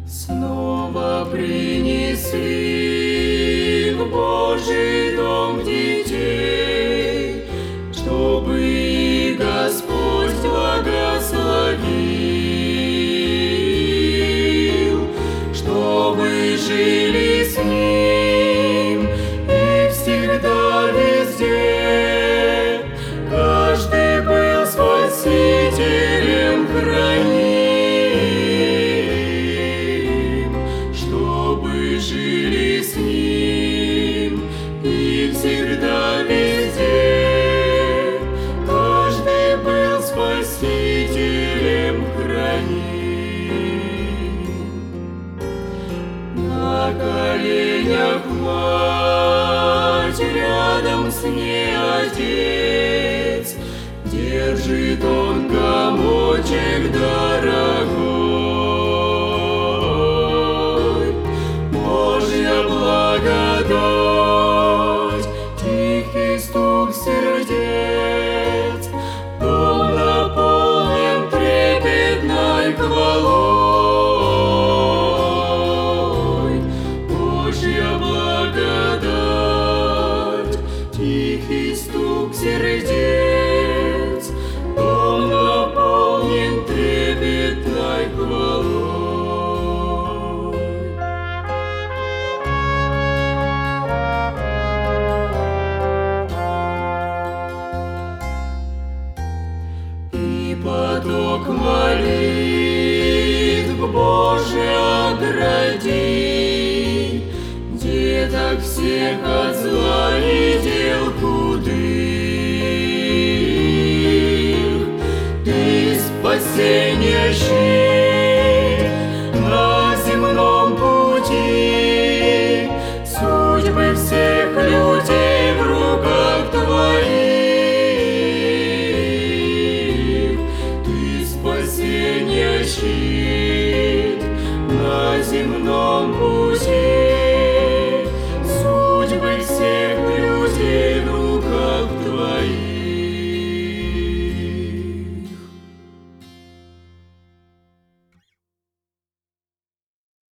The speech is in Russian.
Снова принесли в Божий дом детей, чтобы их Господь благословил, чтобы жили с Ним и всегда везде. Каждый был Спасителем храним, чтобы жили с Ним и всегда везде. Каждый был Спасителем храним. На коленях мать, рядом с ней отец, держит он комочек дорогой. Божья благодать, тихий стук сердец, дом наполнен трепетной хвалой. Божья благодать, тихий стук сердец, дом наполнен трепетной хвалой. И поток молитв Божий огради, деток всех от зла и дел худых. Ты спасенье щит,